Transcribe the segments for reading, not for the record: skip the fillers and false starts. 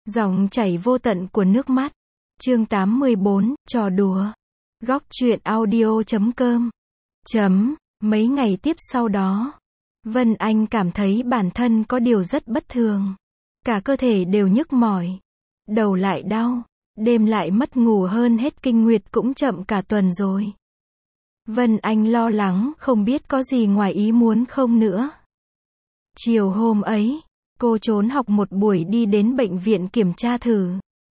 Dòng chảy vô tận của nước mắt. Chương 84, trò đùa. Góc truyện audio.com. Mấy ngày tiếp sau đó, Vân Anh cảm thấy bản thân có điều rất bất thường. Cả cơ thể đều nhức mỏi, đầu lại đau, đêm lại mất ngủ, hơn hết kinh nguyệt cũng chậm cả tuần rồi. Vân Anh lo lắng không biết có gì ngoài ý muốn không nữa. Chiều hôm ấy, cô trốn học một buổi đi đến bệnh viện kiểm tra thử.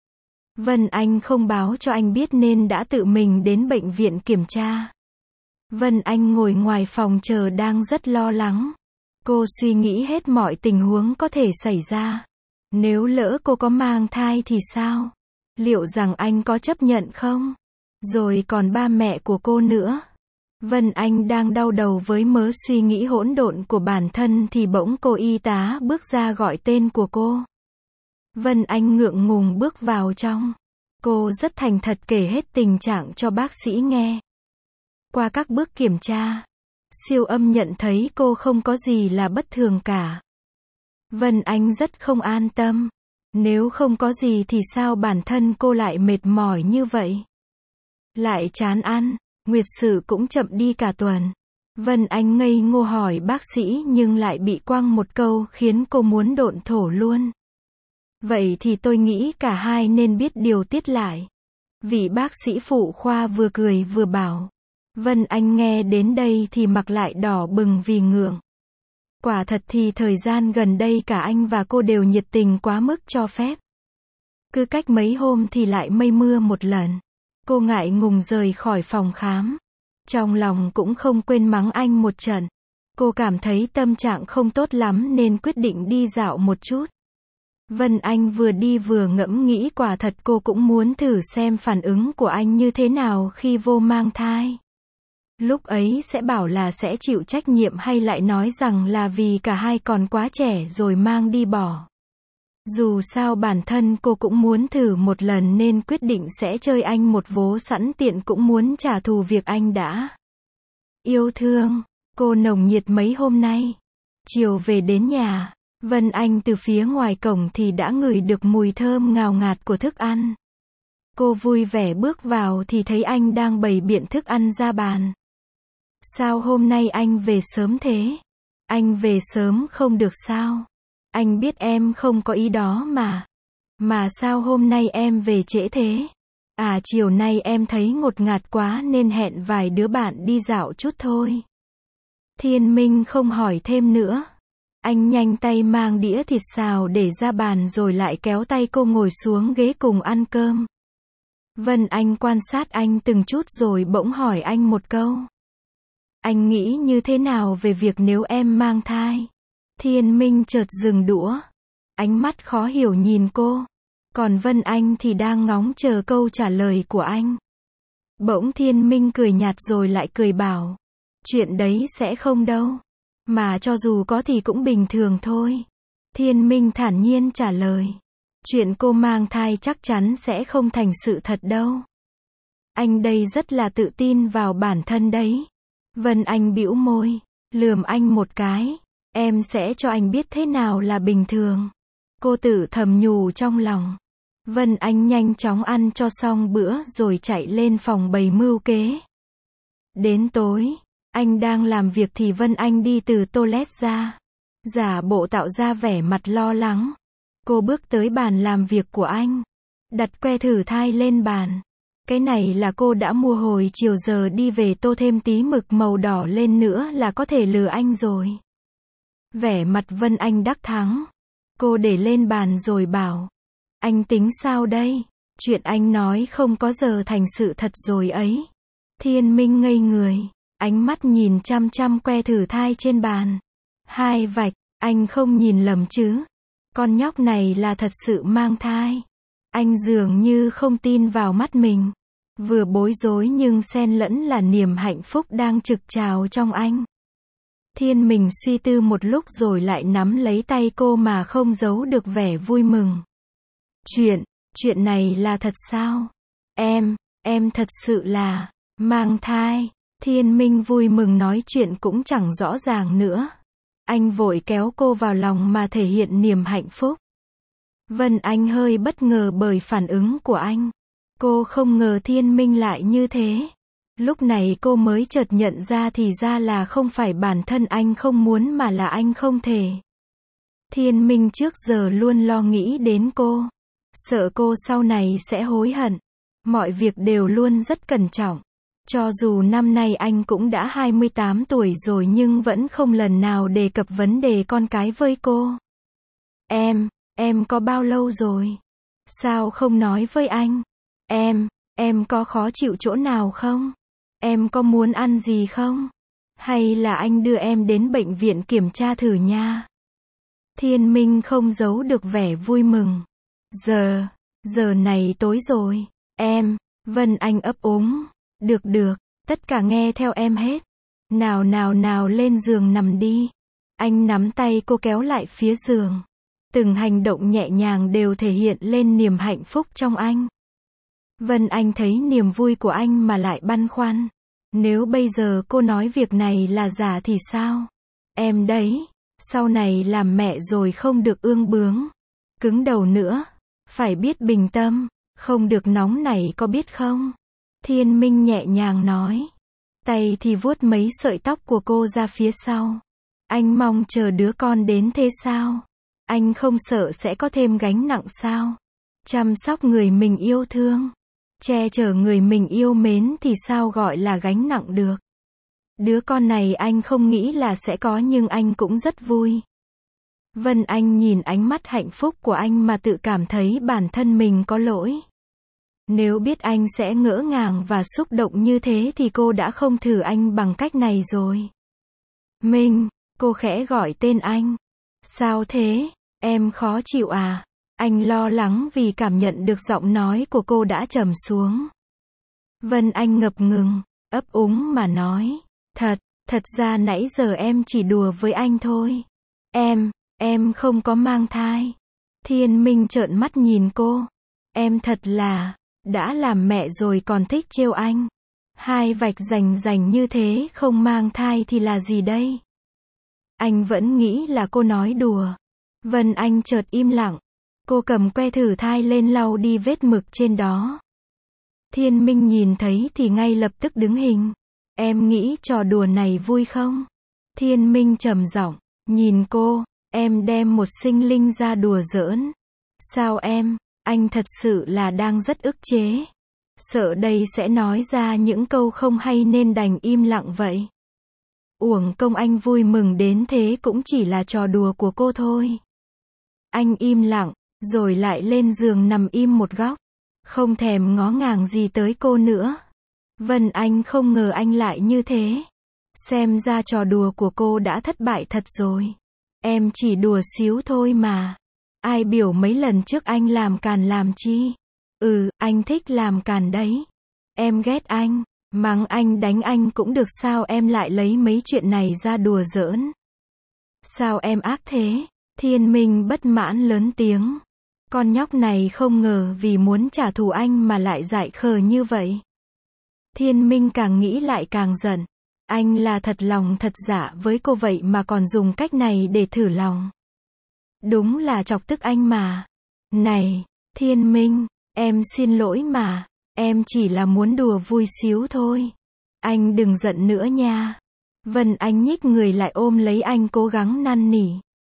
Vân Anh không báo cho anh biết nên đã tự mình đến bệnh viện kiểm tra. Vân Anh ngồi ngoài phòng chờ đang rất lo lắng. Cô suy nghĩ hết mọi tình huống có thể xảy ra. Nếu lỡ cô có mang thai thì sao? Liệu rằng anh có chấp nhận không? Rồi còn ba mẹ của cô nữa. Vân Anh đang đau đầu với mớ suy nghĩ hỗn độn của bản thân thì bỗng cô y tá bước ra gọi tên của cô. Vân Anh ngượng ngùng bước vào trong. Cô rất thành thật kể hết tình trạng cho bác sĩ nghe. Qua các bước kiểm tra, siêu âm nhận thấy cô không có gì là bất thường cả. Vân Anh rất không an tâm. Nếu không có gì thì sao bản thân cô lại mệt mỏi như vậy? Lại chán ăn, nguyệt sự cũng chậm đi cả tuần. Vân Anh ngây ngô hỏi bác sĩ nhưng lại bị quăng một câu khiến cô muốn độn thổ luôn. Vậy thì tôi nghĩ cả hai nên biết điều tiết lại. Vị bác sĩ phụ khoa vừa cười vừa bảo. Vân Anh nghe đến đây thì mặt lại đỏ bừng vì ngượng. Quả thật thì thời gian gần đây cả anh và cô đều nhiệt tình quá mức cho phép. Cứ cách mấy hôm thì lại mây mưa một lần. Cô ngại ngùng rời khỏi phòng khám. Trong lòng cũng không quên mắng anh một trận. Cô cảm thấy tâm trạng không tốt lắm nên quyết định đi dạo một chút. Vân Anh vừa đi vừa ngẫm nghĩ quả thật cô cũng muốn thử xem phản ứng của anh như thế nào khi vô mang thai. Lúc ấy sẽ bảo là sẽ chịu trách nhiệm hay lại nói rằng là vì cả hai còn quá trẻ rồi mang đi bỏ. Dù sao bản thân cô cũng muốn thử một lần nên quyết định sẽ chơi anh một vố, sẵn tiện cũng muốn trả thù việc anh đã yêu thương cô nồng nhiệt mấy hôm nay. Chiều về đến nhà, Vân Anh từ phía ngoài cổng thì đã ngửi được mùi thơm ngào ngạt của thức ăn. Cô vui vẻ bước vào thì thấy anh đang bày biện thức ăn ra bàn. Sao hôm nay anh về sớm thế? Anh về sớm không được sao? Anh biết em không có ý đó mà. Mà sao hôm nay em về trễ thế? À, chiều nay em thấy ngột ngạt quá nên hẹn vài đứa bạn đi dạo chút thôi. Thiên Minh không hỏi thêm nữa. Anh nhanh tay mang đĩa thịt xào để ra bàn rồi lại kéo tay cô ngồi xuống ghế cùng ăn cơm. Vân Anh quan sát anh từng chút rồi bỗng hỏi anh một câu. Anh nghĩ như thế nào về việc nếu em mang thai? Thiên Minh chợt dừng đũa. Ánh mắt khó hiểu nhìn cô. Còn Vân Anh thì đang ngóng chờ câu trả lời của anh. Bỗng Thiên Minh cười nhạt rồi lại cười bảo. Chuyện đấy sẽ không đâu. Mà cho dù có thì cũng bình thường thôi. Thiên Minh thản nhiên trả lời. Chuyện cô mang thai chắc chắn sẽ không thành sự thật đâu. Anh đây rất là tự tin vào bản thân đấy. Vân Anh bĩu môi, lườm anh một cái. Em sẽ cho anh biết thế nào là bình thường. Cô tự thầm nhủ trong lòng. Vân Anh nhanh chóng ăn cho xong bữa rồi chạy lên phòng bày mưu kế. Đến tối, anh đang làm việc thì Vân Anh đi từ toilet ra. Giả bộ tạo ra vẻ mặt lo lắng. Cô bước tới bàn làm việc của anh. Đặt que thử thai lên bàn. Cái này là cô đã mua hồi chiều, giờ đi về tô thêm tí mực màu đỏ lên nữa là có thể lừa anh rồi. Vẻ mặt Vân Anh đắc thắng. Cô để lên bàn rồi bảo. Anh tính sao đây? Chuyện anh nói không có giờ thành sự thật rồi ấy. Thiên Minh ngây người. Ánh mắt nhìn chăm chăm que thử thai trên bàn. Hai vạch, anh không nhìn lầm chứ? Con nhóc này là thật sự mang thai. Anh dường như không tin vào mắt mình. Vừa bối rối nhưng xen lẫn là niềm hạnh phúc đang trực trào trong anh. Thiên Minh suy tư một lúc rồi lại nắm lấy tay cô mà không giấu được vẻ vui mừng. Chuyện này là thật sao? Em thật sự là mang thai. Thiên Minh vui mừng nói chuyện cũng chẳng rõ ràng nữa. Anh vội kéo cô vào lòng mà thể hiện niềm hạnh phúc. Vân Anh hơi bất ngờ bởi phản ứng của anh. Cô không ngờ Thiên Minh lại như thế. Lúc này cô mới chợt nhận ra thì ra là không phải bản thân anh không muốn mà là anh không thể. Thiên Minh trước giờ luôn lo nghĩ đến cô. Sợ cô sau này sẽ hối hận. Mọi việc đều luôn rất cẩn trọng. Cho dù năm nay anh cũng đã 28 tuổi rồi nhưng vẫn không lần nào đề cập vấn đề con cái với cô. Em có bao lâu rồi? Sao không nói với anh? Em có khó chịu chỗ nào không? Em có muốn ăn gì không? Hay là anh đưa em đến bệnh viện kiểm tra thử nha? Thiên Minh không giấu được vẻ vui mừng. Giờ này tối rồi. Vân Anh ấp úng. Được, tất cả nghe theo em hết. Nào lên giường nằm đi. Anh nắm tay cô kéo lại phía giường. Từng hành động nhẹ nhàng đều thể hiện lên niềm hạnh phúc trong anh. Vân Anh thấy niềm vui của anh mà lại băn khoăn. Nếu bây giờ cô nói việc này là giả thì sao? Em đấy, sau này làm mẹ rồi không được ương bướng, cứng đầu nữa. Phải biết bình tâm, không được nóng nảy có biết không? Thiên Minh nhẹ nhàng nói. Tay thì vuốt mấy sợi tóc của cô ra phía sau. Anh mong chờ đứa con đến thế sao? Anh không sợ sẽ có thêm gánh nặng sao? Chăm sóc người mình yêu thương, che chở người mình yêu mến thì sao gọi là gánh nặng được? Đứa con này anh không nghĩ là sẽ có nhưng anh cũng rất vui. Vân Anh nhìn ánh mắt hạnh phúc của anh mà tự cảm thấy bản thân mình có lỗi. Nếu biết anh sẽ ngỡ ngàng và xúc động như thế thì cô đã không thử anh bằng cách này rồi. Minh, cô khẽ gọi tên anh. Sao thế? Em khó chịu à? Anh lo lắng vì cảm nhận được giọng nói của cô đã trầm xuống. Vân Anh ngập ngừng, ấp úng mà nói. Thật ra nãy giờ em chỉ đùa với anh thôi. Em không có mang thai. Thiên Minh trợn mắt nhìn cô. Em thật là, đã làm mẹ rồi còn thích trêu anh. Hai vạch rành như thế không mang thai thì là gì đây? Anh vẫn nghĩ là cô nói đùa. Vân Anh chợt im lặng. Cô cầm que thử thai lên lau đi vết mực trên đó. Thiên Minh nhìn thấy thì ngay lập tức đứng hình. Em nghĩ trò đùa này vui không? Thiên Minh trầm giọng, nhìn cô, em đem một sinh linh ra đùa giỡn. Sao em? Anh thật sự là đang rất ức chế. Sợ đây sẽ nói ra những câu không hay nên đành im lặng vậy. Uổng công anh vui mừng đến thế cũng chỉ là trò đùa của cô thôi. Anh im lặng, rồi lại lên giường nằm im một góc. Không thèm ngó ngàng gì tới cô nữa. Vân Anh không ngờ anh lại như thế. Xem ra trò đùa của cô đã thất bại thật rồi. Em chỉ đùa xíu thôi mà. Ai biểu mấy lần trước anh làm càn làm chi? Anh thích làm càn đấy. Em ghét anh, mắng anh đánh anh cũng được sao em lại lấy mấy chuyện này ra đùa giỡn? Sao em ác thế? Thiên Minh bất mãn lớn tiếng. Con nhóc này không ngờ vì muốn trả thù anh mà lại dại khờ như vậy. Thiên Minh càng nghĩ lại càng giận. Anh là thật lòng thật dạ với cô vậy mà còn dùng cách này để thử lòng. Đúng là chọc tức anh mà. Này, Thiên Minh, em xin lỗi mà. Em chỉ là muốn đùa vui xíu thôi. Anh đừng giận nữa nha. Vân Anh nhích người lại ôm lấy anh cố gắng năn nỉ.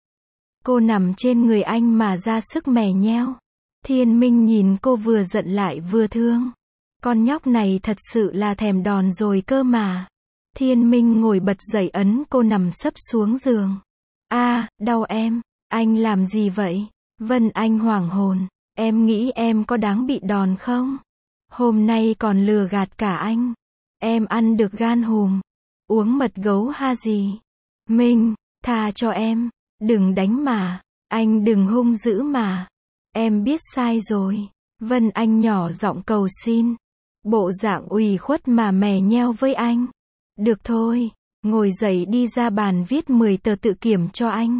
Cô nằm trên người anh mà ra sức mè nheo. Thiên Minh nhìn cô vừa giận lại vừa thương. Con nhóc này thật sự là thèm đòn rồi cơ mà. Thiên Minh ngồi bật dậy ấn cô nằm sấp xuống giường. Đau em. Anh làm gì vậy? Vân Anh hoảng hồn. Em nghĩ em có đáng bị đòn không? Hôm nay còn lừa gạt cả anh. Em ăn được gan hùm. Uống mật gấu ha gì? Minh, tha cho em. Đừng đánh mà. Anh đừng hung dữ mà. Em biết sai rồi. Vân Anh nhỏ giọng cầu xin. Bộ dạng ủy khuất mà mè nheo với anh. Được thôi, ngồi dậy đi ra bàn viết 10 tờ tự kiểm cho anh.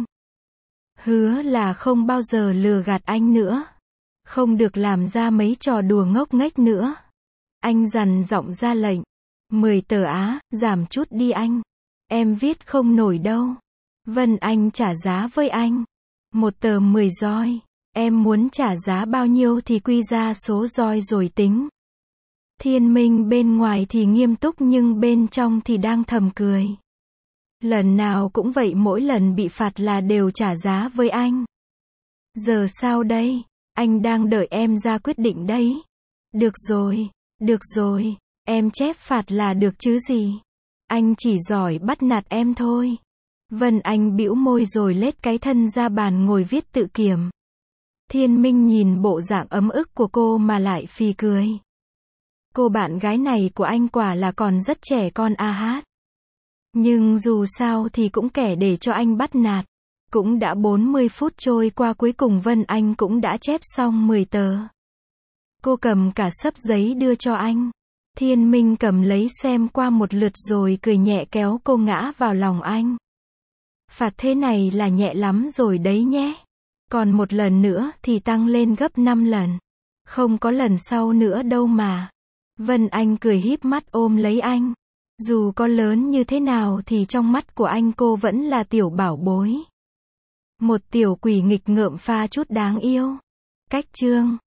Hứa là không bao giờ lừa gạt anh nữa. Không được làm ra mấy trò đùa ngốc nghếch nữa. Anh dằn giọng ra lệnh. 10 tờ á, giảm chút đi anh. Em viết không nổi đâu. Vân Anh trả giá với anh. 1 tờ 10 roi. Em muốn trả giá bao nhiêu thì quy ra số roi rồi tính. Thiên Minh bên ngoài thì nghiêm túc nhưng bên trong thì đang thầm cười. Lần nào cũng vậy, mỗi lần bị phạt là đều trả giá với anh. Giờ sao đây? Anh đang đợi em ra quyết định đấy. Được rồi, em chép phạt là được chứ gì. Anh chỉ giỏi bắt nạt em thôi. Vân Anh bĩu môi rồi lết cái thân ra bàn ngồi viết tự kiểm. Thiên Minh nhìn bộ dạng ấm ức của cô mà lại phì cười. Cô bạn gái này của anh quả là còn rất trẻ con a hát. Nhưng dù sao thì cũng kẻ để cho anh bắt nạt. Cũng đã 40 phút trôi qua, cuối cùng Vân Anh cũng đã chép xong 10 tờ. Cô cầm cả xấp giấy đưa cho anh. Thiên Minh cầm lấy xem qua một lượt rồi cười nhẹ kéo cô ngã vào lòng anh. Phạt thế này là nhẹ lắm rồi đấy nhé. Còn một lần nữa thì tăng lên gấp 5 lần. Không có lần sau nữa đâu mà. Vân Anh cười híp mắt ôm lấy anh. Dù có lớn như thế nào thì trong mắt của anh cô vẫn là tiểu bảo bối. Một tiểu quỷ nghịch ngợm pha chút đáng yêu. Cách chương